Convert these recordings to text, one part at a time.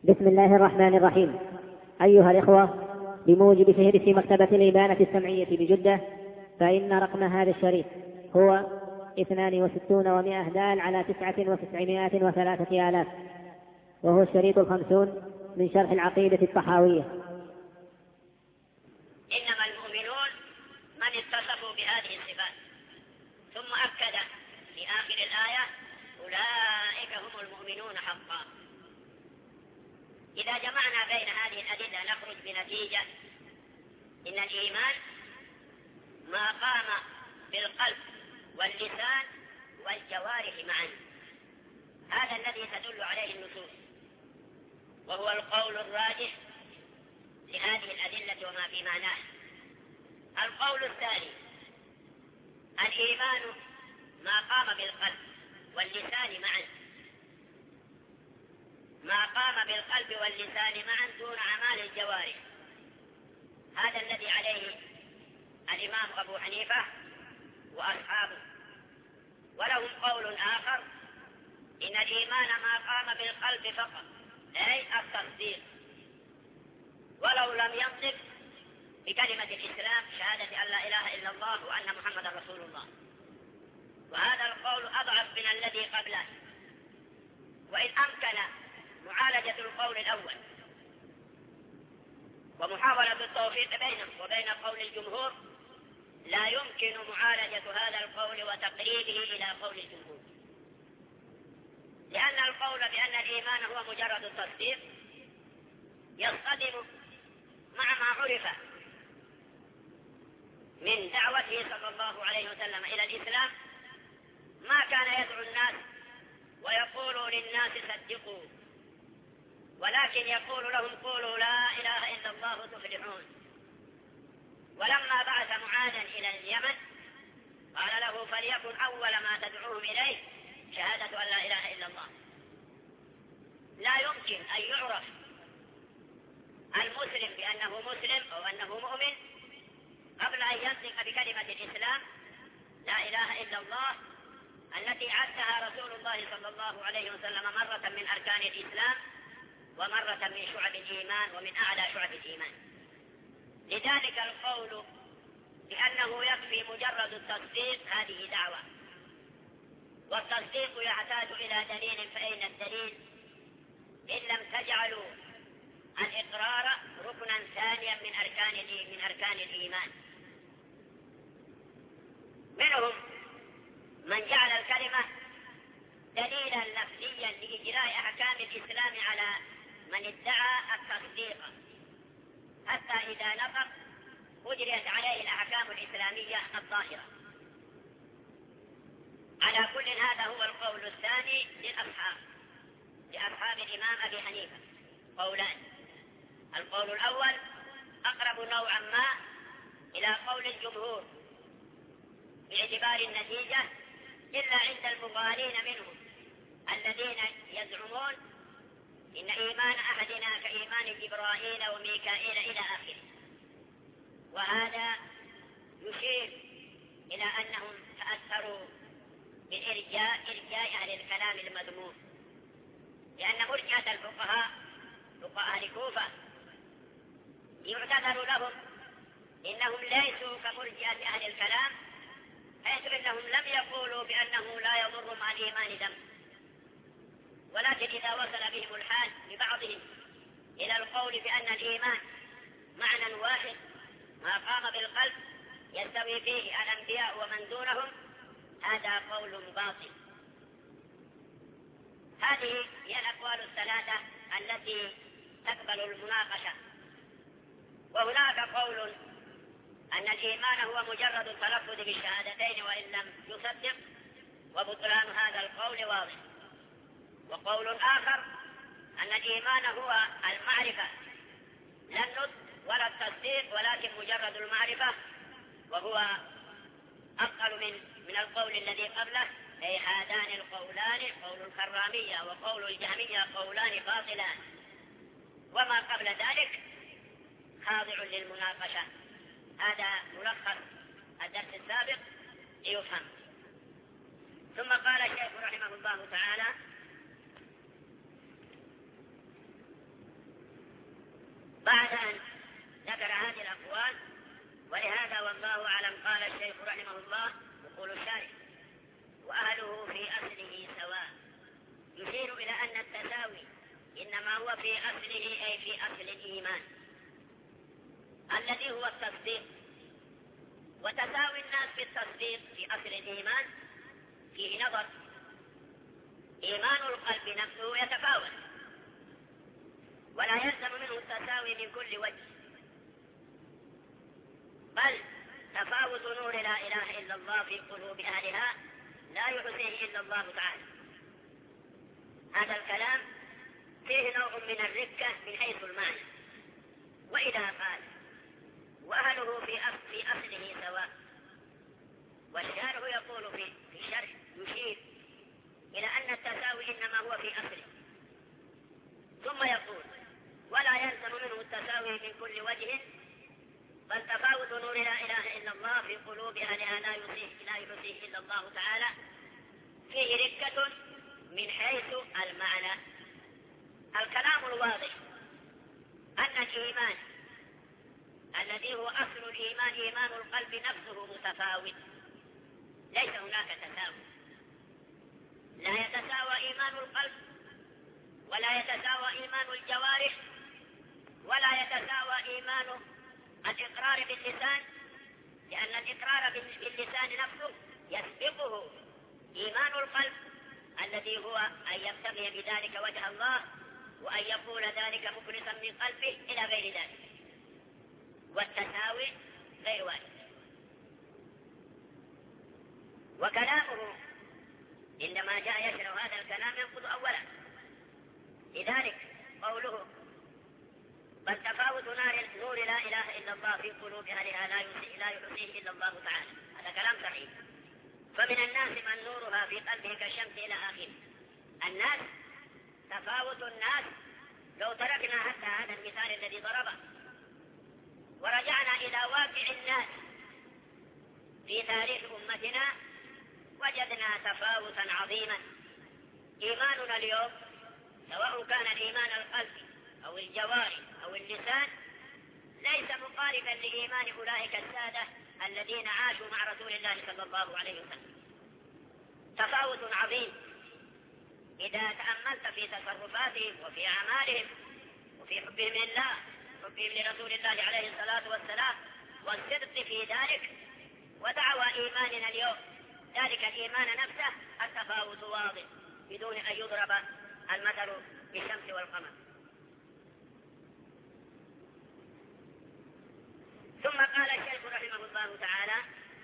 بسم الله الرحمن الرحيم. أيها الإخوة، بموجب فهرس مكتبة الإبانة السمعية بجدة، فإن رقم هذا الشريط هو 62 و100 دال على 9903 آلاف، وهو الشريط 50 من شرح العقيدة الطحاوية. إنما المؤمنون من اتصفوا بهذه الصفات، ثم أكد في آخر الآية: أولئك هم المؤمنون حقا. إذا جمعنا بين هذه الأدلة نخرج بنتيجة إن الإيمان ما قام بالقلب واللسان والجوارح معا. هذا الذي تدل عليه النصوص، وهو القول الراجح في هذه الأدلة وما في معناه. القول الثاني: الإيمان ما قام بالقلب واللسان معا، ما قام بالقلب واللسان معا دون أعمال الجوارح. هذا الذي عليه الإمام أبو حنيفة وأصحابه. ولهم قول آخر: إن الإيمان ما قام بالقلب فقط، أي التصديق، ولو لم ينطق بكلمة الإسلام شهادة أن لا إله إلا الله وأن محمد رسول الله. وهذا القول أضعف من الذي قبله. وإن أمكن معالجة القول الأول ومحاولة التوفيق بينه وبين قول الجمهور، لا يمكن معالجة هذا القول وتقريبه إلى قول الجمهور، لأن القول بأن الإيمان هو مجرد التصديق يصطدم مع ما عرف من دعوته صلى الله عليه وسلم إلى الإسلام. ما كان يدعو الناس ويقول للناس صدقوا، ولكن يقول لهم قولوا لا إله إلا الله تفلحون. ولما بعث معاذا إلى اليمن قال له: فليكن أول ما تدعوهم إليه شهادة أن لا إله إلا الله. لا يمكن أن يعرف المسلم بأنه مسلم أو أنه مؤمن قبل أن ينطق بكلمة الإسلام لا إله إلا الله، التي عدها رسول الله صلى الله عليه وسلم مرة من أركان الإسلام ومرة من شعب الإيمان ومن أعلى شعب الإيمان. لذلك القول بأنه يكفي مجرد التصديق هذه دعوة، والتصديق يحتاج إلى دليل، فأين الدليل إن لم تجعلوا الإقرار ركنا ثانيا من أركان الإيمان. منهم من جعل الكلمة دليلا لفظيا لإجراء أحكام الإسلام على من ادعى التصديق، حتى إذا نطق أجريت عليه الأحكام الإسلامية الظاهرة. على كل هذا هو القول الثاني لأصحاب الإمام أبي حنيفة. قولان: القول الأول أقرب نوعا ما إلى قول الجمهور باعتبار النتيجة، إلا عند المغالين منهم الذين يزعمون إن إيمان أحدنا كإيمان جبرائيل وميكائيل إلى آخره. وهذا يشير إلى أنهم تأثروا بالإرجاء أهل الكلام المذموم، لأن مرجئة الفقهاء أهل الكوفة يعتذر لهم إنهم ليسوا كمرجئة أهل الكلام، حيث إنهم لم يقولوا بأنه لا يضر مع الإيمان ذنب، ولكن إذا وصل بهم الحال ببعضهم إلى القول بأن الإيمان معنى واحد ما قام بالقلب يستوي فيه الأنبياء ومن دونهم، هذا قول باطل. هذه هي الأقوال الثلاثة التي تقبل المناقشة. وهناك قول أن الإيمان هو مجرد التلفظ بالشهادتين وإن لم يصدق، وبطلان هذا القول واضح. وقول آخر أن الإيمان هو المعرفة، لا النطق ولا التصديق، ولكن مجرد المعرفة، وهو أقل من القول الذي قبله. أي هذان القولان، قول الكرامية وقول الجهمية، قولان باطلان، وما قبل ذلك خاضع للمناقشة. هذا ملخص الدرس السابق ليفهم. ثم قال الشيخ رحمه الله تعالى: بعد أن ذكر هذه الأقوال. ولهذا والله أعلم قال الشيخ رحمه الله يقول الشارح: وأهله في أصله سواء، يشير إلى أن التساوي إنما هو في أصله، أي في أصل الإيمان الذي هو التصديق. وتساوي الناس في التصديق في أصل الإيمان فيه نظر. إيمان القلب نفسه يتفاوت، ولا يلزم منه التساوي من كل وجه، بل تفاوت نور لا إله إلا الله في قلوب أهلها لا يحصيه إلا الله تعالى. هذا الكلام فيه نوع من الركة من حيث المعنى. وإذا قال وأهله في أصله سواء، والشارح يقول في الشرح يشير إلى أن التساوي إنما هو في أصله، ثم يقول ولا يلزم منه التساوي من كل وجه، بل تفاوت نور لا إله إلا الله في قلوب أهلها لا يحصيه إلا الله تعالى فيه ركة من حيث المعنى. الكلام الواضح أن الإيمان الذي هو أصل الإيمان إيمان القلب نفسه متفاوت، ليس هناك تساوي. لا يتساوى إيمان القلب، ولا يتساوى إيمان الجوارح، ولا يتساوى إيمان الإقرار باللسان، لأن الإقرار باللسان نفسه يسبقه إيمان القلب الذي هو أن يبتغي بذلك وجه الله، وأن يقول ذلك مخلصا من قلبه إلى غير ذلك. والتساوي غير واجب. وكلامه عندما جاء يشرح هذا الكلام ينقض أولا. لذلك قوله بل تفاوت نور لا إله إلا الله في قلوب أهلها لا يحصيه إلا الله تعالى، هذا كلام صحيح. فمن الناس من نورها في قلبه كالشمس إلى آخره. الناس تفاوت الناس. لو تركنا حتى هذا المثال الذي ضربه ورجعنا إلى واقع الناس في تاريخ أمتنا وجدنا تفاوتا عظيما. إيماننا اليوم سواء كان الإيمان القلبي أو الجوارح أو اللسان ليس مقاربا لإيمان أولئك السادة الذين عاشوا مع رسول الله صلى الله عليه وسلم. تفاوت عظيم إذا تأملت في تصرفاتهم وفي أعمالهم وفي حبهم لله، حبهم لرسول الله عليه الصلاة والسلام، والصدق في ذلك، ودعوى إيماننا اليوم ذلك الإيمان نفسه. التفاوت واضح بدون أن يضرب المثل بالشمس والقمر. ثم قال الشيخ رحمه الله تعالى: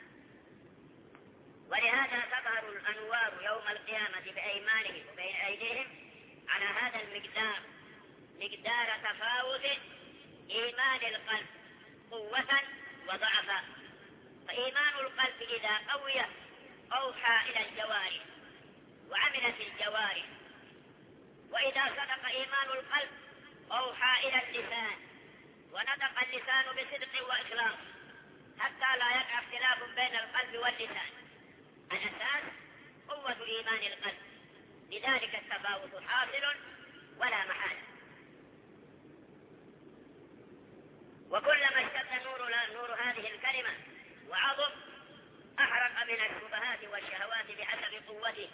ولهذا تظهر الأنوار يوم القيامة بأيمانهم وبين أيديهم على هذا المقدار، مقدار تفاوت إيمان القلب قوة وضعفا. فإيمان القلب إذا قوي أوحى إلى الجوارح وعملت الجوارح، وإذا صدق إيمان القلب أوحى إلى اللسان ونطق اللسان بصدق وإخلاص حتى لا يقع اختلاف بين القلب واللسان. الأساس قوة إيمان القلب، لذلك التفاوت حاصل ولا محالة. وكلما اشتد نور هذه الكلمة وعظم أحرق من الشبهات والشهوات بحسب قوته،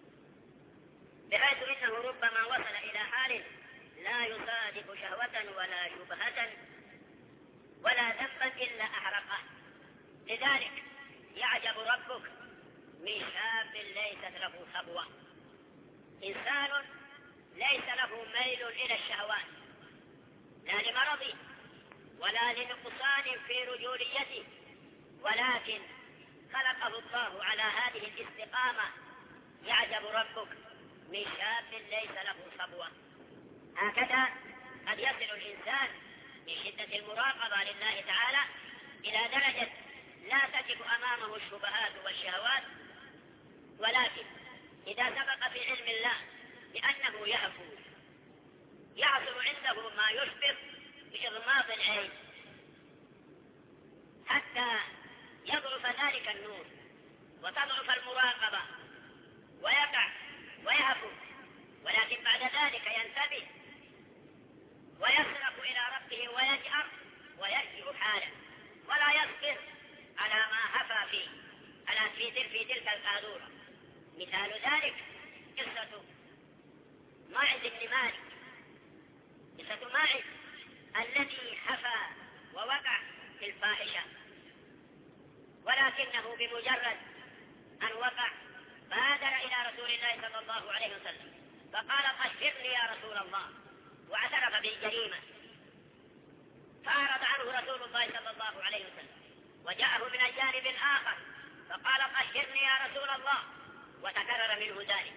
بحيث إنه ربما وصل إلى حال لا يصادق شهوة ولا شبهة ولا ذنبا إلا أحرقه. لذلك يعجب ربك من شاب ليست له صبوة، إنسان ليس له ميل إلى الشهوات لا لمرض ولا لنقصان في رجوليته، ولكن خلقه الله على هذه الاستقامة. يعجب ربك من شاب ليس له صبوة. هكذا قد يصل الإنسان من شدة المراقبة لله تعالى إلى درجة لا تجد أمامه الشبهات والشهوات، ولكن إذا سبق في علم الله بأنه يحصل عنده ما يشبه بإغماض العين حتى يضعف ذلك النور وتضعف المراقبة ويقع ويهفو، ولكن بعد ذلك ينتبه ويصرف إلى ربه في تلك القاذورة. مثال ذلك قصة ماعز بن مالك، قصة ماعز الذي حفى ووقع في الفاحشة، ولكنه بمجرد أن وقع بادر إلى رسول الله صلى الله عليه وسلم فقال طهرني يا رسول الله، واعترف بالجريمة، فأعرض عنه رسول الله صلى الله عليه وسلم وجاءه من الجانب الآخر فقال طهرني يا رسول الله، وتكرر منه ذلك.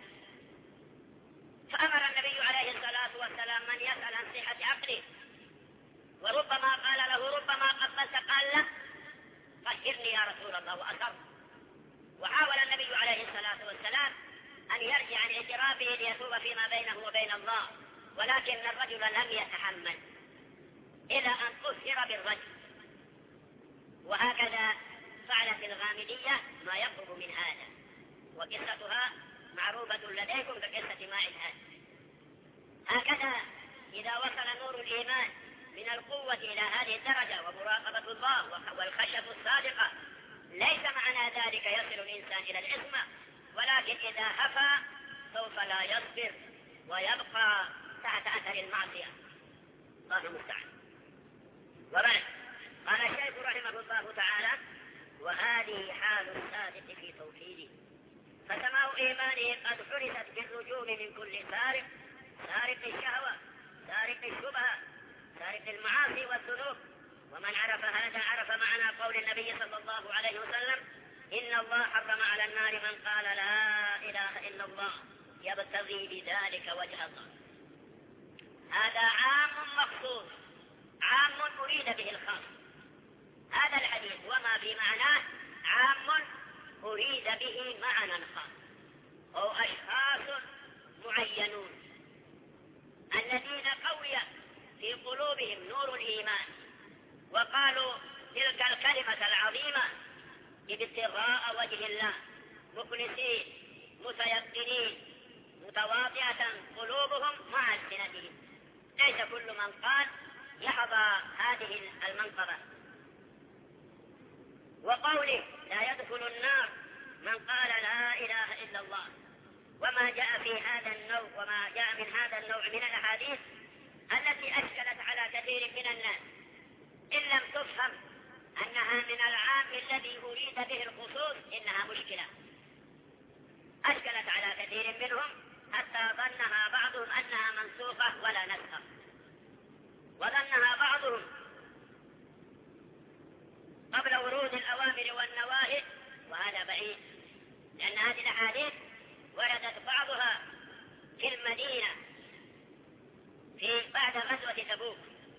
فأمر النبي عليه الصلاة والسلام من يسأل عن صحة عقله، وربما قال له ربما قبلت، قال له طهرني يا رسول الله، وأصر. وحاول النبي عليه الصلاة والسلام أن يرجع عن اعترافه ليتوب فيما بينه وبين الله، ولكن الرجل لم يتحمل إلى أن طهر بالرجل. وهكذا فعلت الغامدية ما يقرب من هذا، وقصتها معروفة لديكم كقصة ماعز هذا. هكذا إذا وصل نور الإيمان من القوة إلى هذه الدرجة ومراقبة الله والخشية الصادقة، ليس معنى ذلك يصل الإنسان إلى العصمة، ولكن إذا هفى سوف لا يصبر ويبقى تحت أثر المعصية. الله المستعان. وبعد قال الشيخ رحمه الله تعالى: وهذه حال الصادق في توحيده، فسماء إيمانه قد حرست بالرجوم من كل سارق، سارق الشهوة، سارق الشبهة، سارق المعاصي والذنوب. ومن عرف هذا عرف معنى قول النبي صلى الله عليه وسلم: إن الله حرم على النار من قال لا إله إلا الله يبتغي بذلك وجه الله. هذا عام مخصوص، عام أريد به الخاص. هذا الحديث وما بمعناه عام أريد به معنى خاص، أو أشخاص معينون الذين قوي في قلوبهم نور الإيمان وقالوا تلك الكلمة العظيمة ابتغاء وجه الله، مخلصين متيقنين متواضعة قلوبهم مع ألسنتهم. ليس كل من قال يحظى هذه المنقبة. وقوله لا يدخل النار من قال لا إله إلا الله، وما جاء في هذا النوع وما جاء من هذا النوع من الأحاديث التي أشكلت على كثير من الناس، إن لم تفهم أنها من العام الذي أريد به الخصوص إنها مشكلة. أشكلت على كثير منهم حتى ظنها بعضهم أنها منسوخة ولا نسخة، وظنها بعضهم قبل ورود الأوامر والنواهي، وهذا بعيد، لأن هذه الأحاديث وردت بعضها في المدينة في بعد غزوة تبوك،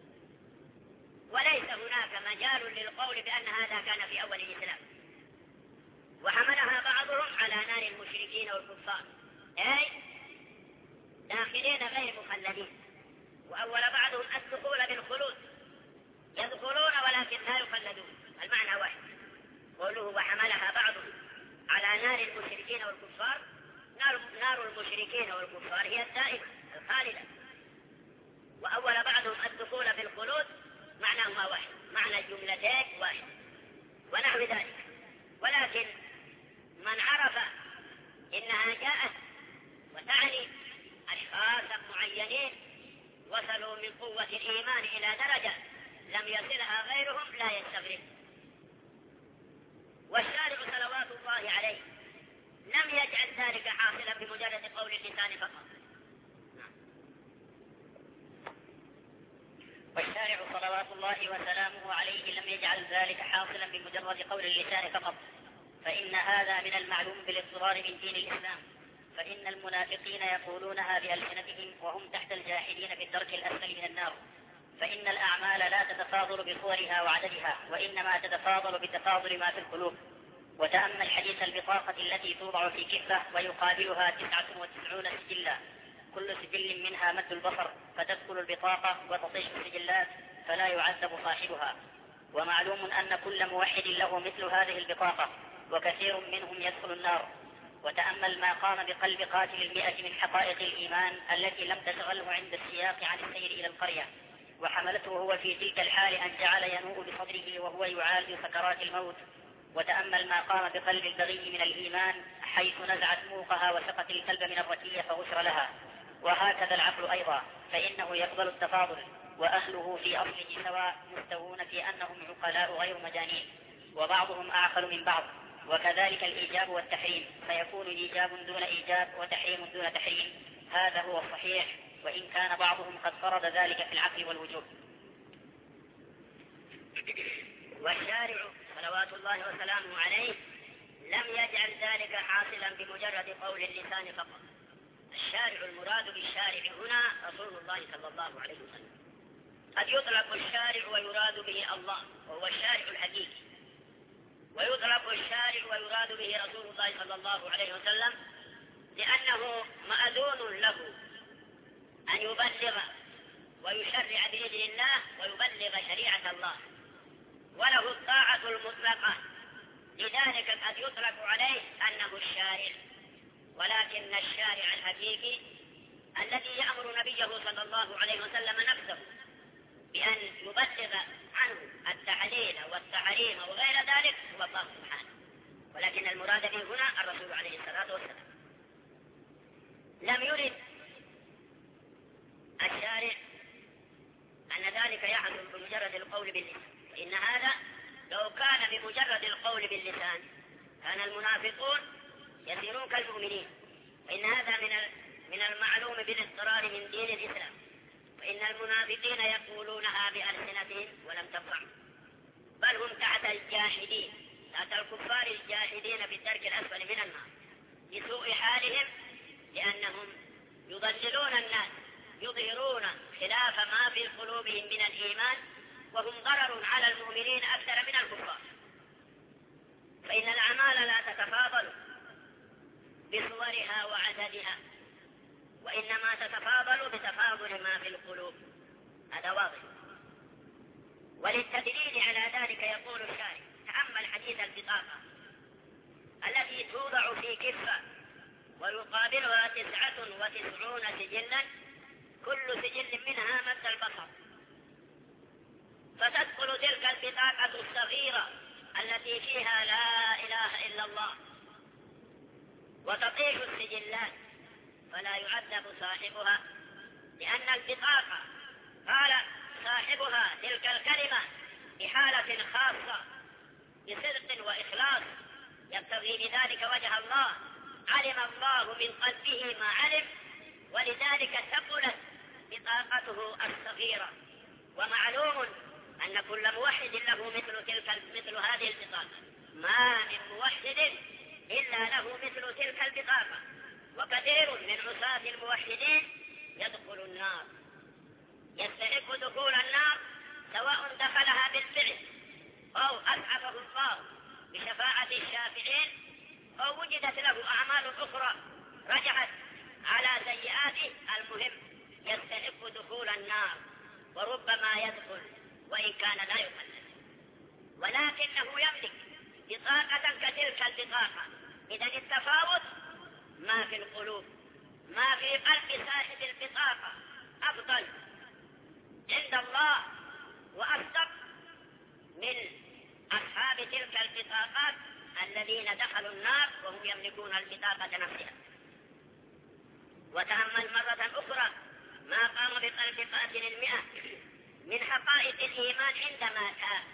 وليس هناك مجال للقول بأن هذا كان في أول الإسلام، وحملها بعضهم على نار المشركين والكفار، أي داخلين غير مخلدين. وأول بعضهم الدخول بالخلود، يدخلون ولكن لا يخلدون، المعنى واحد. قوله وحملها بعضهم على نار المشركين والكفار، نار المشركين والكفار هي الدائمة الخالدة، وأول بعضهم الدخول بالخلود معناهما واحد، معنى الجملتين واحد ونحو ذلك. ولكن من عرف إنها جاءت وتعني أشخاص معينين وصلوا من قوة الإيمان إلى درجة لم يصلها غيرهم لا يستغرب. والشارع صلوات الله عليه لم يجعل ذلك حاصلا بمجرد قول اللسان فقط. والشارع صلوات الله وسلامه عليه لم يجعل ذلك حاصلا بمجرد قول اللسان فقط، فإن هذا من المعلوم بالاضطرار من دين الإسلام، فإن المنافقين يقولونها بألسنتهم وهم تحت الجاحدين في الدرك الأسفل من النار. فإن الأعمال لا تتفاضل بصورها وعددها، وإنما تتفاضل بتفاضل ما في القلوب. وتأمل حديث البطاقة التي توضع في كفة ويقابلها 99 سجلا، كل سجل منها مد البصر، فتدخل البطاقة وتطيش السجلات فلا يعذب صاحبها. ومعلوم أن كل موحد له مثل هذه البطاقة، وكثير منهم يدخل النار. وتأمل ما قام بقلب قاتل 100 من حقائق الإيمان التي لم تشغله عند السياق عن السير إلى القرية، وحملته هو في تلك الحال أن جعل ينوء بصدره وهو يعالج سكرات الموت، وتأمل ما قام بقلب البغي من الإيمان حيث نزعت موقها وسقت الكلب من الركية فغفر لها. وهكذا العقل أيضا، فإنه يقبل التفاضل، وأهله في أصله سواء مستوون في أنهم عقلاء غير مجانين، وبعضهم أعقل من بعض. وكذلك الإيجاب والتحريم، فيكون إيجاب دون إيجاب وتحريم دون تحريم. هذا هو الصحيح، وإن كان بعضهم قد فرض ذلك في العقل والوجوب. والشارع صلوات الله وسلامه عليه لم يجعل ذلك حاصلا بمجرد قول اللسان فقط. الشارع المراد بالشارع هنا رسول الله صلى الله عليه وسلم. قد يطلق الشارع ويراد به الله وهو الشارع الحقيقي، ويطلق الشارع ويراد به رسول الله صلى الله عليه وسلم لأنه مأذون له أن يبلغ ويشرع بإذن الله ويبلغ شريعة الله، وله الطاعة المطلقة، لذلك قد يطلق عليه أنه الشارع. ولكن الشارع الحقيقي الذي يأمر نبيه صلى الله عليه وسلم نفسه بأن يبلغ عنه التحليل والتحريم وغير ذلك هو الله سبحانه، ولكن المراد به هنا الرسول عليه الصلاة والسلام. لم يرد الشارع أن ذلك يحصل بمجرد القول باللسان، إن هذا لو كان بمجرد القول باللسان كان المنافقون يسيرون كالمؤمنين، فإن هذا من المعلوم بالاضطرار من دين الإسلام، فإن المنافقين يقولونها بألسنتهم ولم تفعل، بل هم تحت الجاحدين، تحت الكفار الجاحدين في الدرك الأسفل من النار لسوء حالهم، لأنهم يضللون الناس، يظهرون خلاف ما في قلوبهم من الإيمان، وهم ضرر على المؤمنين أكثر من الكفار. فإن الأعمال لا تتفاضل بصورها وعددها، وإنما تتفاضل بتفاضل ما في القلوب، هذا واضح. وللتدليل على ذلك يقول الشارع: تأمل حديث البطاقة التي توضع في كفة ويقابلها 99 سجلا، كل سجل منها مد البصر، فتدخل تلك البطاقة الصغيرة التي فيها لا إله إلا الله وتطيش السجلات، فلا يعذب صاحبها، لأن البطاقة قال صاحبها تلك الكلمة بحالة خاصة بصدق وإخلاص يبتغي بذلك وجه الله، علم الله من قلبه ما علم، ولذلك ثقلت بطاقته الصغيرة. ومعلوم أن كل موحد له مثل هذه البطاقة، ما من موحد إلا له مثل تلك البطاقة، وكثير من عصاة الموحدين يدخل النار، يستحق دخول النار، سواء دخلها بالفعل أو أسعفه الله بشفاعة الشافعين، أو وجدت له أعمال أخرى رجعت على سيئاته، المهم يستحق دخول النار، وربما يدخل وإن كان لا يقلد، ولكنه يملك بطاقة كتلك البطاقة. إذن التفاوت ما في القلوب، ما في قلب صاحب البطاقة أفضل عند الله وأصدق من أصحاب تلك البطاقات الذين دخلوا النار وهم يملكون البطاقة نفسها. وتأمل مرة أخرى ما قام بقلب قاتل 100 من حقائق الإيمان عندما تاب،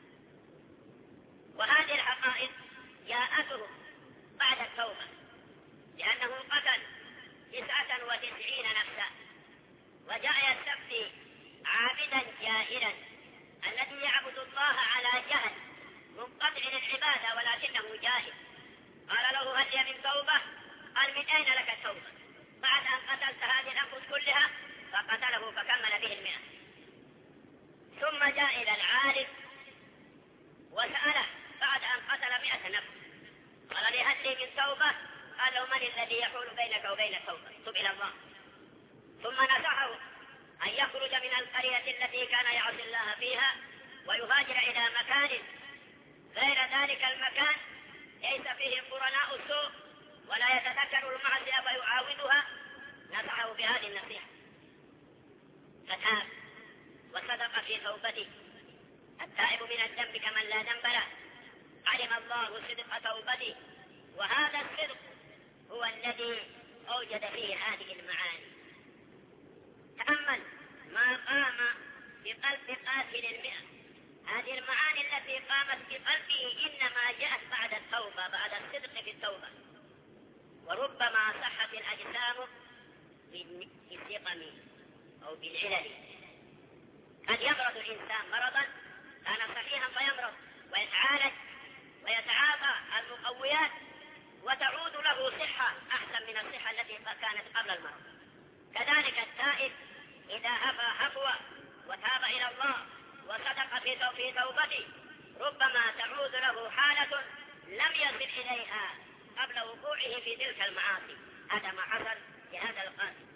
وهذه الحقائق جاءته بعد التوبة، لأنه قتل 99 نفسا، وجاء يستفتي عابدا جاهلا الذي يعبد الله على جهل منقطع العبادة ولكنه جاهل. قال له: هل لي من توبة؟ قال: من أين لك التوبة بعد أن قتلت هذه الأنفس كلها؟ فقتله فكمل به 100. ثم جاء إلى العالم وسأله بعد أن قتل 100 نفس، قال: لي هل لي من توبة؟ قال له: من الذي يحول بينك وبين التوبة؟ تب إلى الله. ثم نصحه أن يخرج من القرية التي كان يعصي الله فيها ويهاجر إلى مكان غير ذلك المكان ليس فيه قرناء السوء ولا يتذكر المعصية فيعاودها. نصحه بهذه النصيحة فتاب وصدق في توبته. التائب من الذنب كمن لا ذنب له، علم الله صدق توبته، وهذا الصدق هو الذي أوجد فيه هذه المعاني. تأمل ما قام بقلب قاتل المئة، هذه المعاني التي قامت بقلبه إنما جاءت بعد التوبة، بعد الصدق في التوبة. وربما صحت الأجسام بالسقم أو بالعلل، قد يمرض الإنسان مرضا كان صحيحا فيمرض ويتعالج ويتعاطى المقويات وتعود له صحة أحسن من الصحة التي كانت قبل المرض. كذلك التائب إذا هفوى وتاب إلى الله وصدق في توبته ربما تعود له حالة لم يصل إليها قبل وقوعه في تلك المعاصي. هذا ما حصل لهذا القاتل.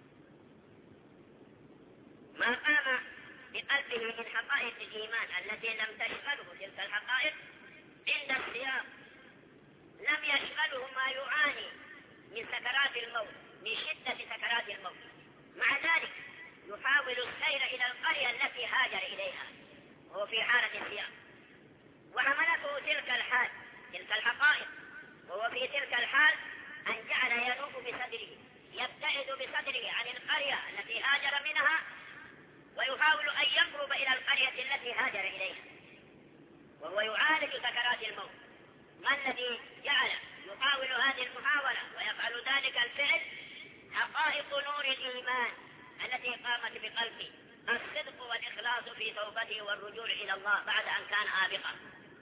ما قام بقلبه من حقائق الإيمان التي لم تشغله تلك الحقائق عند السياق، لم يشغله ما يعاني من سكرات الموت، من شدة سكرات الموت، مع ذلك يحاول السير إلى القرية التي هاجر إليها وهو في حالة السياق، وعملته تلك الحال، تلك الحقائق، وهو في تلك الحال أن جعل ينوب بصدره، يبتعد بصدره عن القرية التي هاجر منها ويحاول أن يقرب إلى القرية التي هاجر إليها، وهو يعالج سكرات الموت. ما الذي جعل يحاول هذه المحاولة ويفعل ذلك الفعل؟ حقائق نور الإيمان التي قامت بقلبه، الصدق والإخلاص في توبته والرجوع إلى الله بعد أن كان آبقا.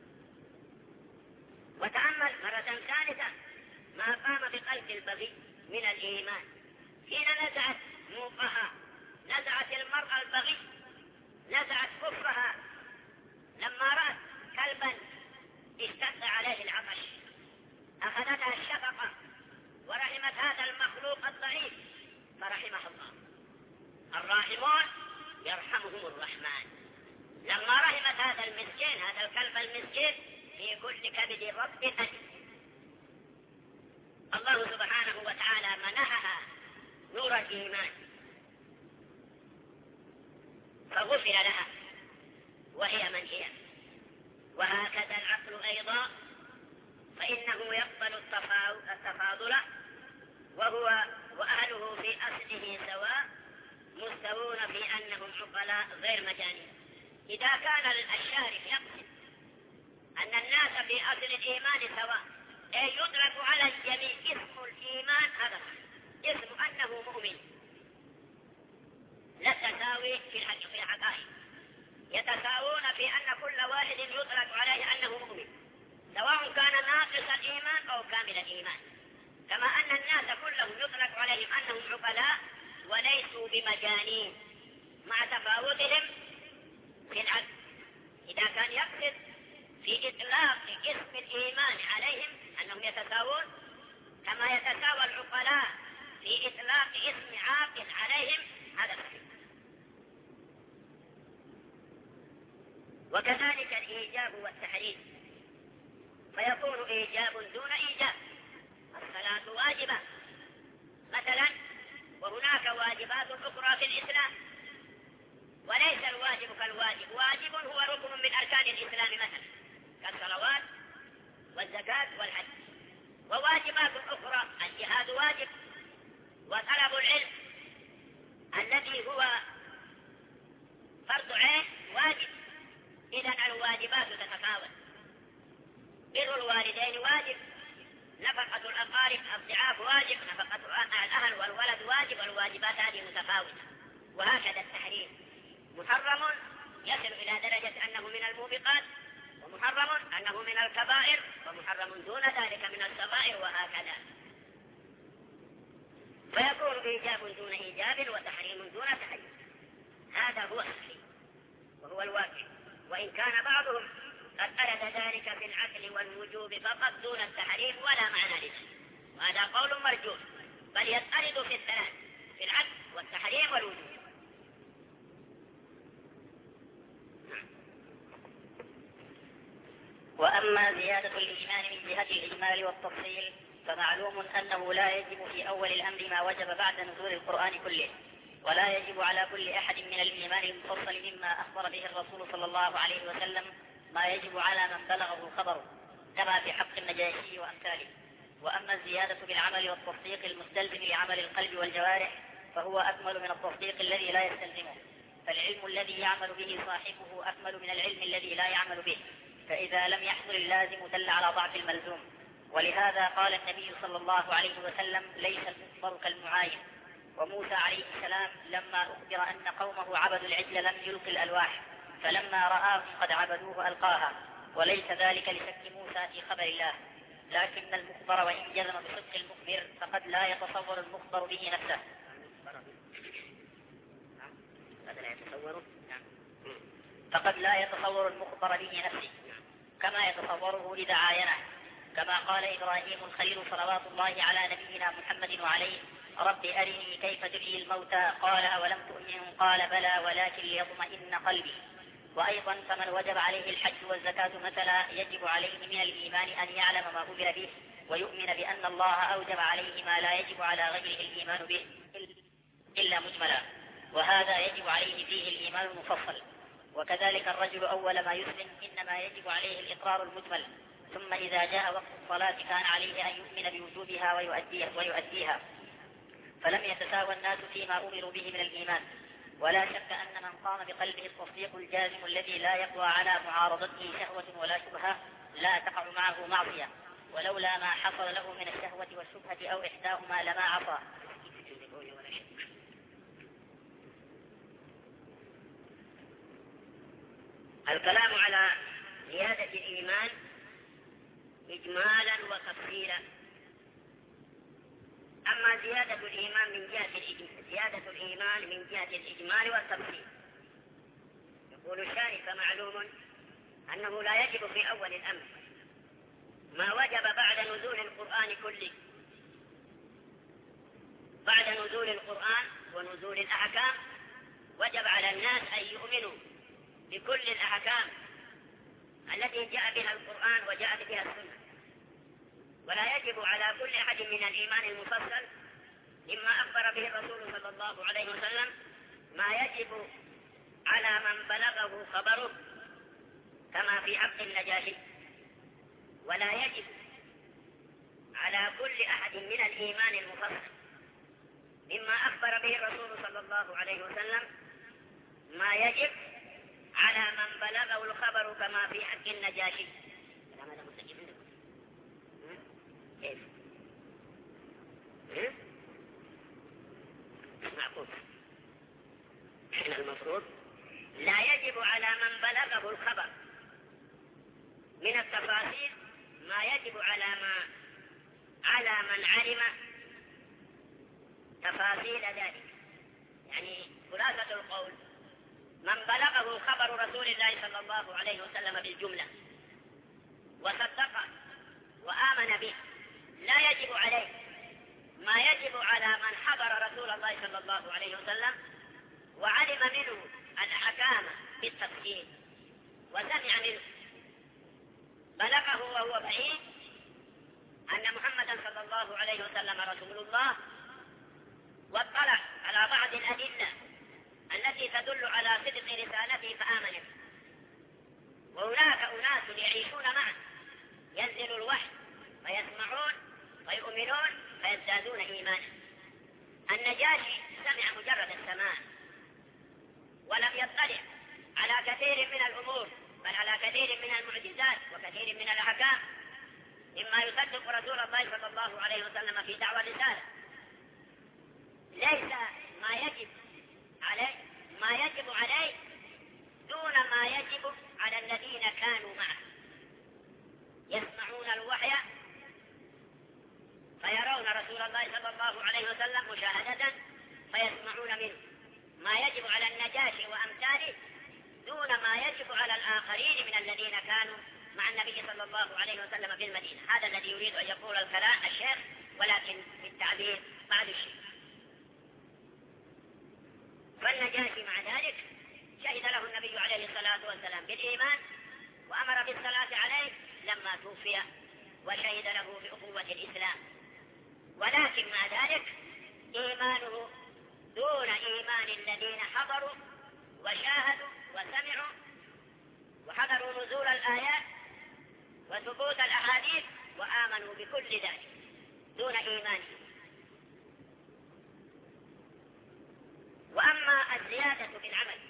وتأمل مرة ثالثة ما قام بقلب البغي من الإيمان حين نزعت موقها، نزعت المرأة البغي، نزعت كفها لما رأت كلبا اشتد عليه العطش، أخذتها الشفقة ورحمت هذا المخلوق الضعيف فرحمه الله. الراحمون يرحمهم الرحمن. لما رحمت هذا المسكين، هذا الكلب المسكين في كل كبد رب أجل، الله سبحانه وتعالى منحها نور الإيمان فغفر لها وهي من هي. وهكذا العقل أيضا فإنه يقبل التفاضل، وهو وأهله في أصله سواء، مستوون في أنهم عقلاء غير مجانين. إذا كان الشارح يقصد أن الناس في أصل الإيمان سواء، أي يطلق على الجميع اسم الإيمان، هذا اسم أنه مؤمن، لا تساوي في الحقائق، يتساوون في أن كل واحد يطلق عليه أنه مؤمن، سواء كان ناقص الإيمان أو كامل الإيمان، كما أن الناس كلهم يطلق عليهم أنهم عقلاء وليسوا بمجانين، مع تفاوتهم في العقل. إذا كان يقصد في إطلاق اسم الإيمان عليهم أنهم يتساوون كما يتساوى العقلاء في إطلاق اسم عاقل عليهم، هذا صحيح. وكذلك الإيجاب والتحريم، فيكون إيجاب دون إيجاب. الصلاة واجبة مثلا، وهناك واجبات أخرى في الإسلام، وليس الواجب كالواجب. واجب هو ركن من أركان الإسلام مثلا كالصلوات والزكاة والحج. وواجبات أخرى، الجهاد واجب، وطلب العلم الذي هو فرض عين واجب. إذن الواجبات تتفاوت. بر الوالدين واجب، نفقة الأقارب الضعاف واجب، نفقة الأهل والولد واجب، والواجبات هذه متفاوتة. وهكذا التحريم، محرم يصل إلى درجة أنه من الموبقات، ومحرم أنه من الكبائر، ومحرم دون ذلك من الصغائر، وهكذا. فيكون إيجاب دون إيجاب وتحريم دون تحريم. هذا هو الصحيح وهو الواقع، وإن كان بعضهم قد أرد ذلك في العقل والوجوب فقط دون التحريم ولا معنى لذلك، وهذا قول مرجوح، بل يتأرد في الثلاث، في العقل والتحريم والوجوب. وأما زيادة الإيمان من جهة الإجمال والتفصيل فمعلوم أنه لا يجب في أول الأمر ما وجب بعد نزول القرآن كله، ولا يجب على كل أحد من الإيمان المفصل مما أخبر به الرسول صلى الله عليه وسلم ما يجب على من بلغه الخبر، كما في حق النجاشي وأمثاله. وأما الزيادة بالعمل والتصديق المستلزم لعمل القلب والجوارح فهو أكمل من التصديق الذي لا يستلزمه، فالعلم الذي يعمل به صاحبه أكمل من العلم الذي لا يعمل به، فإذا لم يحصل اللازم دل على ضعف الملزوم. ولهذا قال النبي صلى الله عليه وسلم: ليس المخبر كالمعاين. وموسى عليه السلام لما أخبر أن قومه عبدوا العجل لم يلق الألواح، فلما رآهم قد عبدوه ألقاها، وليس ذلك لشك موسى في خبر الله، لكن المخبر وإن جزم بصدق المخبر فقد لا يتصور المخبر به نفسه المخبر به نفسه كما يتصوره إذا عاينه، كما قال إبراهيم الخليل صلوات الله على نبينا محمد وعليه: رب أرني كيف تحيي الموتى، قال أولم تؤمن، قال بلى ولكن ليطمئن قلبي. وأيضا فمن وجب عليه الحج والزكاة مثلا يجب عليه من الإيمان أن يعلم ما أمر به ويؤمن بأن الله أوجب عليه ما لا يجب على غيره الإيمان به إلا مجملا، وهذا يجب عليه فيه الإيمان المفصل. وكذلك الرجل أول ما يسلم إنما يجب عليه الإقرار المجمل، ثم إذا جاء وقت الصلاة كان عليه أن يؤمن بوجوبها ويؤديها، فلم يتساوى الناس فيما أمروا به من الإيمان. ولا شك أن من قام بقلبه التصديق الجازم الذي لا يقوى على معارضته شهوة ولا شبهة لا تقع معه معصية، ولولا ما حصل له من الشهوة والشبهة أو إحداهما لما عصى. الكلام على زيادة الإيمان إجمالا وتفصيلا. أما زيادة الإيمان من جهة الإجمال والتفصيل، يقول الشارح: فمعلوم أنه لا يجب في أول الأمر ما وجب بعد نزول القرآن كله، بعد نزول القرآن ونزول الأحكام وجب على الناس أن يؤمنوا بكل الأحكام التي جاء بها القرآن وجاءت بها السنة، ولا يجب على كل أحد من الإيمان المفصل مما أخبر به الرسول صلى الله عليه وسلم ما يجب على من بلغه خبره كما في حق النجاشي، ولا يجب على كل أحد من الإيمان المفصل مما أخبر به الرسول صلى الله عليه وسلم ما يجب على من بلغه الخبر كما في حق النجاشي. معقول. المفروض لا يجب على من بلغه الخبر من التفاصيل ما يجب على من علم تفاصيل ذلك. يعني خلاصة القول: من بلغه خبر رسول الله صلى الله عليه وسلم بالجملة وصدقه وآمن به لا يجب عليه ما يجب على من حضر رسول الله صلى الله عليه وسلم وعلم منه الأحكام بالتفصيل وسمع منه، بلغه وهو بعيد أن محمدا صلى الله عليه وسلم رسول الله، واطلع على بعض الأدلة التي تدل على صدق رسالته فآمن به. وهناك أناس يعيشون معه ينزل الوحي فيسمعون ويؤمنون فيزدادون إيمانا. النجاشي سمع مجرد السماع ولم يطلع على كثير من الأمور، بل على كثير من المعجزات وكثير من الأحكام مما يصدق رسول الله صلى الله عليه وسلم في دعوى الرسالة. ليس ما يجب عليه دون ما يجب على الذين كانوا معه، يسمعون الوحي فيرون رسول الله صلى الله عليه وسلم مشاهدة فيسمعون منه. ما يجب على النجاشي وأمثاله دون ما يجب على الآخرين من الذين كانوا مع النبي صلى الله عليه وسلم في المدينة. هذا الذي يريد أن يقول الكلام الشيخ، ولكن بالتعبير بعد الشيء. فالنجاشي مع ذلك شهد له النبي عليه الصلاة والسلام بالإيمان وأمر بالصلاة عليه لما توفي، وشهد له بأخوة الإسلام، ولكن مع ذلك إيمانه دون إيمان الذين حضروا وشاهدوا وسمعوا وحضروا نزول الآيات وثبوت الأحاديث وآمنوا بكل ذلك دون إيمانهم. وأما الزيادة بالعمل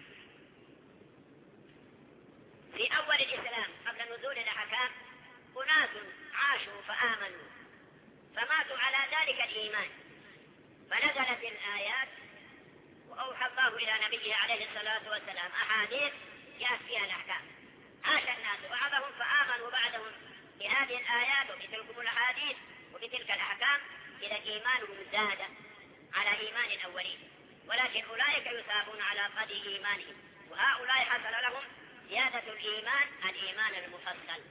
في أول الإسلام قبل نزول الأحكام أناس عاشوا فآمنوا فماتوا على ذلك الإيمان، فنزلت الآيات وأوحى الله إلى نبيه عليه الصلاة والسلام أحاديث جاءت فيها الأحكام. عاش الناس بعضهم فآمنوا بعدهم بهذه الآيات وبتلك الأحاديث وبتلك الأحكام إلى إيمانهم زاد على إيمان الأولين، ولكن أولئك يثابون على قدر إيمانهم، وهؤلاء حصل لهم زيادة الإيمان المفصل.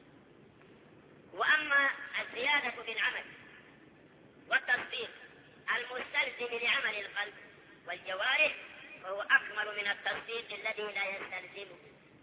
وأما الزيادة بالعمل والتصديق المستلزم لعمل القلب والجوارح فهو أكمل من التصديق الذي لا يستلزمه.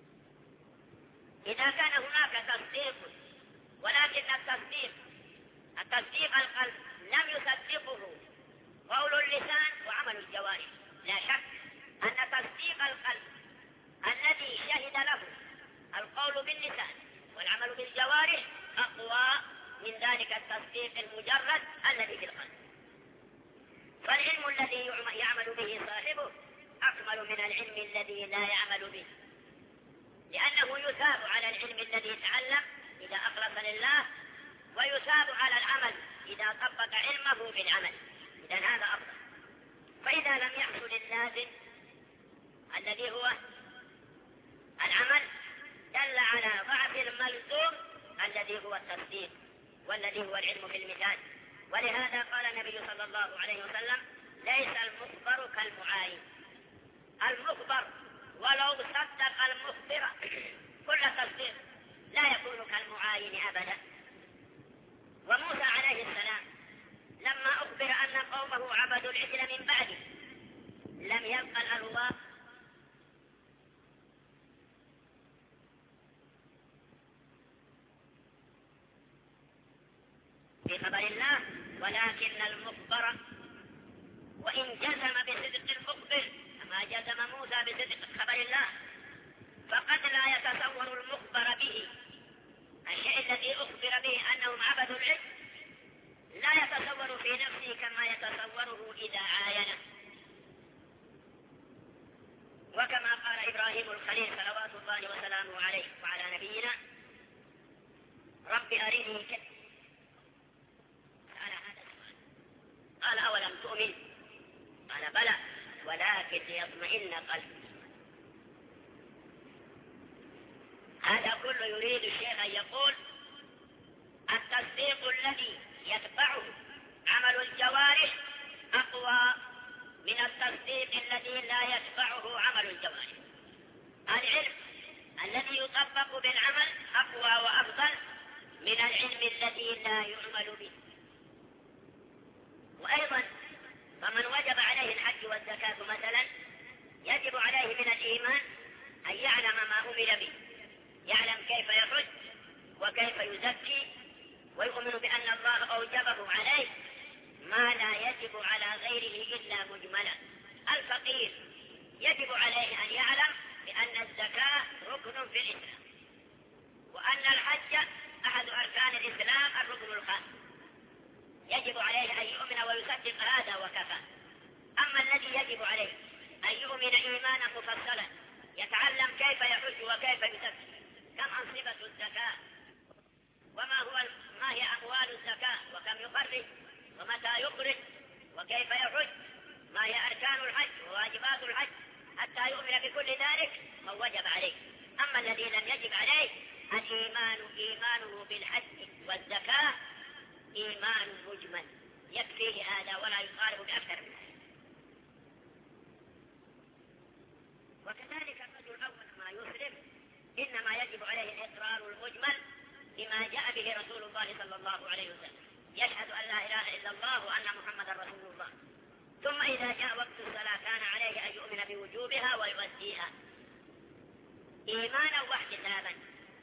إذا كان هناك تصديق ولكن التصديق القلب لم يصدقه قول اللسان وعمل الجوارح، لا شك أن تصديق القلب الذي شهد له القول باللسان والعمل بالجوارح أقوى من ذلك التصديق المجرد الذي في القلب. فالعلم الذي يعمل به صاحبه أكمل من العلم الذي لا يعمل به، لأنه يثاب على العلم الذي تعلم إذا أخلص لله، ويثاب على العمل إذا طبق علمه بالعمل. إذن هذا أفضل. فإذا لم يحصل اللازم الذي هو العمل دل على ضعف الملزوم الذي هو التصديق والذي هو العلم بالمثال. ولهذا قال النبي صلى الله عليه وسلم ليس المخبر كالمعاين. المخبر ولو صدق المخبر كل تصديق لا يكون كالمعاين أبدا. وموسى عليه السلام لما أخبر أن قومه عبدوا العجل من بعده لم يبق الألواح في خبر الله، ولكن المخبر وإن جزم بصدق المخبر كما جزم موسى بصدق خبر الله فقد لا يتصور المخبر به الشيء الذي أخبر به أنهم عبدوا العجل لا يتصور في نفسه كما يتصوره إذا عاينه. وكما قال إبراهيم الخليل صلوات الله وسلامه عليه وعلى نبينا رب أرني كيف سأل هذا السؤال قال أولم تؤمن قال بلى ولكن ليطمئن قلبي. هذا كله يريد الشيخ أن يقول التصديق الذي يتبعه عمل الجوارح أقوى من التصديق الذي لا يتبعه عمل الجوارح. العلم الذي يطبق بالعمل أقوى وأفضل من العلم الذي لا يعمل به. وأيضا فمن وجب عليه الحج والزكاة مثلا يجب عليه من الإيمان أن يعلم ما أمر به، يعلم كيف يحج وكيف يزكي، ويؤمن بأن الله أوجبه عليه ما لا يجب على غيره إلا مجملا. الفقير يجب عليه أن يعلم بأن الزكاة ركن في الإسلام، وأن الحج أحد أركان الإسلام الركن الخامس، يجب عليه أن يؤمن ويصدق هذا وكفى. أما الذي يجب عليه أن يؤمن إيمانا مفصلا يتعلم كيف يحج وكيف يزكي، كم أنصبة الزكاة ما هي أموال الزكاة وكم يخرج ومتى يخرج وكيف يحج، ما هي أركان الحج وواجبات الحج، حتى يؤمن بكل ذلك ما وجب عليه. أما الذي لم يجب عليه الإيمان إيمانه بالحج والزكاة إيمان مجمل يكفيه هذا ولا يطالب بأكثر من هذا. وكذلك الرجل أول ما يسلم إنما يجب عليه الإقرار المجمل بما جاء به رسول الله صلى الله عليه وسلم، يشهد أن لا إله إلا الله وأن محمدا رسول الله. ثم إذا جاء وقت الصلاة كان عليه أن يؤمن بوجوبها ويؤديها إيمانا واحتسابا.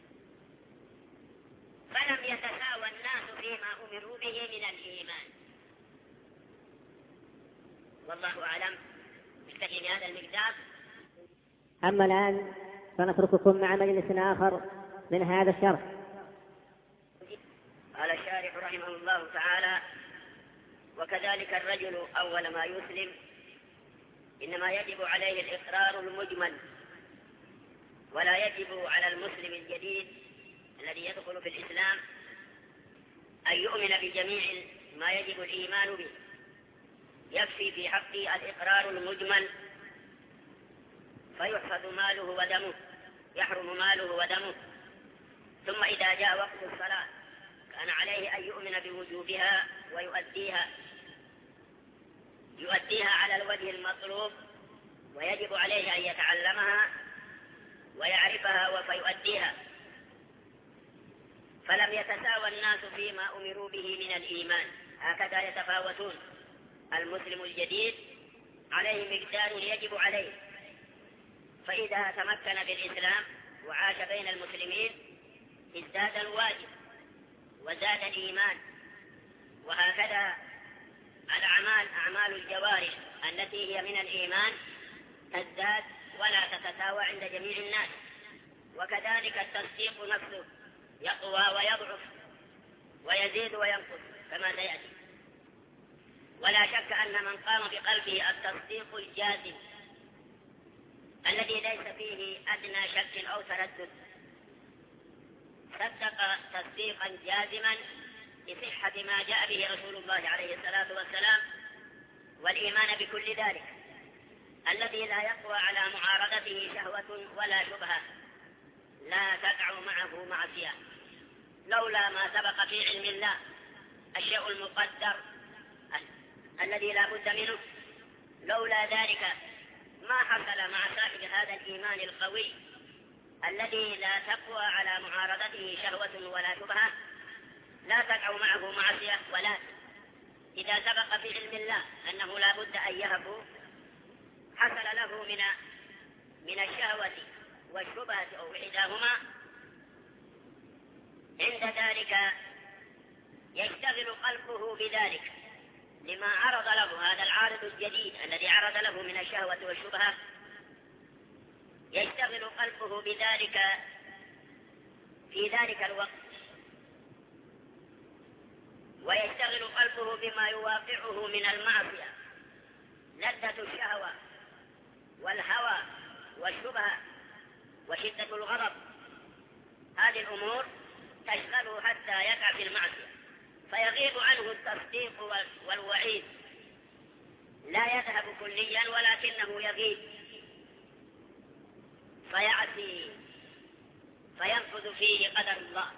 فلم يتساوى الناس فيما أمروا به من الإيمان. والله أعلم. نكتفي بهذا المقدار. أما الآن فنترككم مع مجلس آخر من هذا الشرح، رحمه الله تعالى: وكذلك الرجل أول ما يسلم إنما يجب عليه الإقرار المجمل، ولا يجب على المسلم الجديد الذي يدخل في الإسلام أن يؤمن بجميع ما يجب الإيمان به، يكفي في حقه الإقرار المجمل، فيحفظ ماله ودمه، يحرم ماله ودمه. ثم إذا جاء وقت الصلاة كان عليه أن يؤمن بوجوبها ويؤديها على الوجه المطلوب، ويجب عليه أن يتعلمها ويعرفها فيؤديها. فلم يتساوى الناس فيما أمروا به من الإيمان، هكذا يتفاوتون. المسلم الجديد عليه مقدار يجب عليه، فإذا تمكن بالإسلام وعاش بين المسلمين ازداد الواجب وزاد الإيمان. وهكذا الأعمال، أعمال الجوارح التي هي من الإيمان تزداد ولا تتساوى عند جميع الناس. وكذلك التصديق نفسه يقوى ويضعف ويزيد وينقص كما سيأتي. ولا شك أن من قام بقلبه التصديق الجازم الذي ليس فيه أدنى شك أو تردد، صدق تصديقا جازما بصحة ما جاء به رسول الله عليه الصلاة والسلام، والإيمان بكل ذلك الذي لا يقوى على معارضته شهوة ولا شبهة، لا تقع معه معصية لولا ما سبق في علم الله، الشيء المقدر الذي لا بد منه. لولا ذلك ما حصل مع صاحب هذا الإيمان القوي الذي لا تقوى على معارضته شهوة ولا شبهة، لا تقع معه معصية. ولكن إذا سبق في علم الله أنه لا بد أن يهب، حصل له من الشهوة والشبهة أو إحداهما، عند ذلك يشتغل قلبه بذلك لما عرض له هذا العارض الجديد الذي عرض له من الشهوة والشبهة، يشتغل قلبه بذلك في ذلك الوقت، ويشتغل قلبه بما يواقعه من المعصية، لذة الشهوة والهوى والشبهة وشدة الغضب. هذه الأمور تشغله حتى يقع في المعصية، فيغيب عنه التصديق والوعيد، لا يذهب كليا ولكنه يغيب، فيعصي فينفذ فيه قدر الله.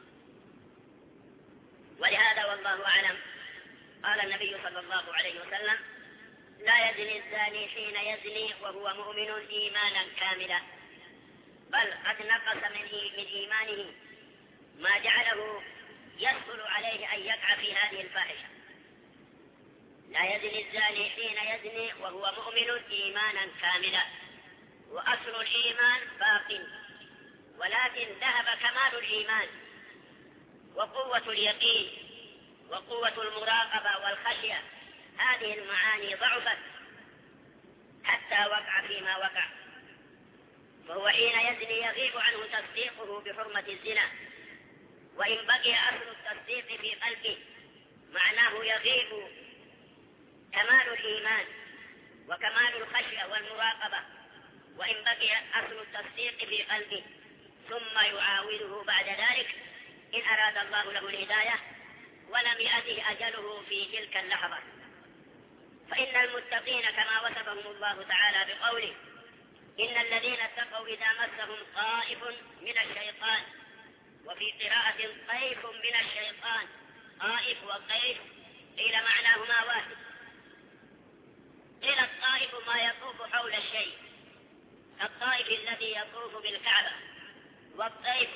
ولهذا والله أعلم قال النبي صلى الله عليه وسلم: لا يزني الزاني حين يزني وهو مؤمن إيمانا كاملا، بل قد نقص من إيمانه ما جعله يسهل عليه أن يقع في هذه الفاحشة. لا يزني الزاني حين يزني وهو مؤمن إيمانا كاملا، وأصل الإيمان باق، ولكن ذهب كمال الإيمان وقوة اليقين وقوة المراقبة والخشية، هذه المعاني ضعفت حتى وقع فيما وقع. فهو حين يزني يغيب عنه تصديقه بحرمة الزنا، وإن بقي أصل التصديق في قلبه معناه يغيب كمال الإيمان وكمال الخشية والمراقبة، وإن بقي أصل التصديق في قلبه ثم يعاوده بعد ذلك إن أراد الله له الهداية ولم يأته أجله في تلك اللحظة. فإن المتقين كما وصفهم الله تعالى بقوله: إن الذين اتقوا إذا مسهم طائف من الشيطان، وفي قراءة طيف من الشيطان، طائف والطيف قيل معناهما واحد. قيل الطائف ما يطوف حول الشيء، الطائف الذي يطوف بالكعبة، والطيف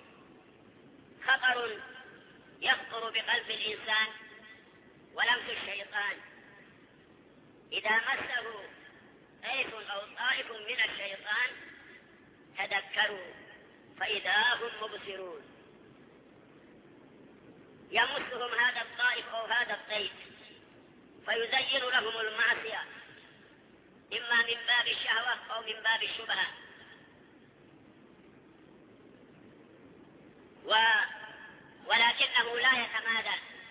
خطر يخطر بقلب الإنسان ولمس الشيطان. إذا مسه طيف أو طائف من الشيطان تذكروا فإذا هم مبصرون، يمسهم هذا الطائف أو هذا الطيف فيزين لهم المعصية، إما من باب الشهوة أو من باب الشبهة. ولكنه لا يتمادى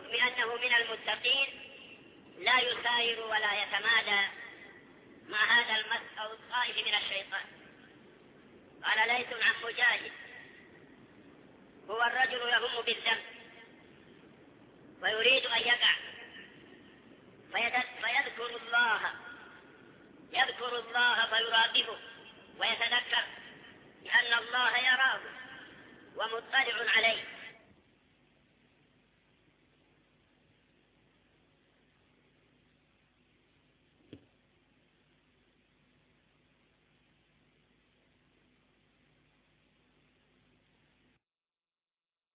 بأنه من المتقين لا يساير ولا يتمادى مع هذا المس أو الطائف من الشيطان. قال ليس عن مجاهد هو الرجل يهم بالذنب ويريد أن يقع يذكر الله فيراقبه ويتذكر بأن الله يراه ومطلع عليه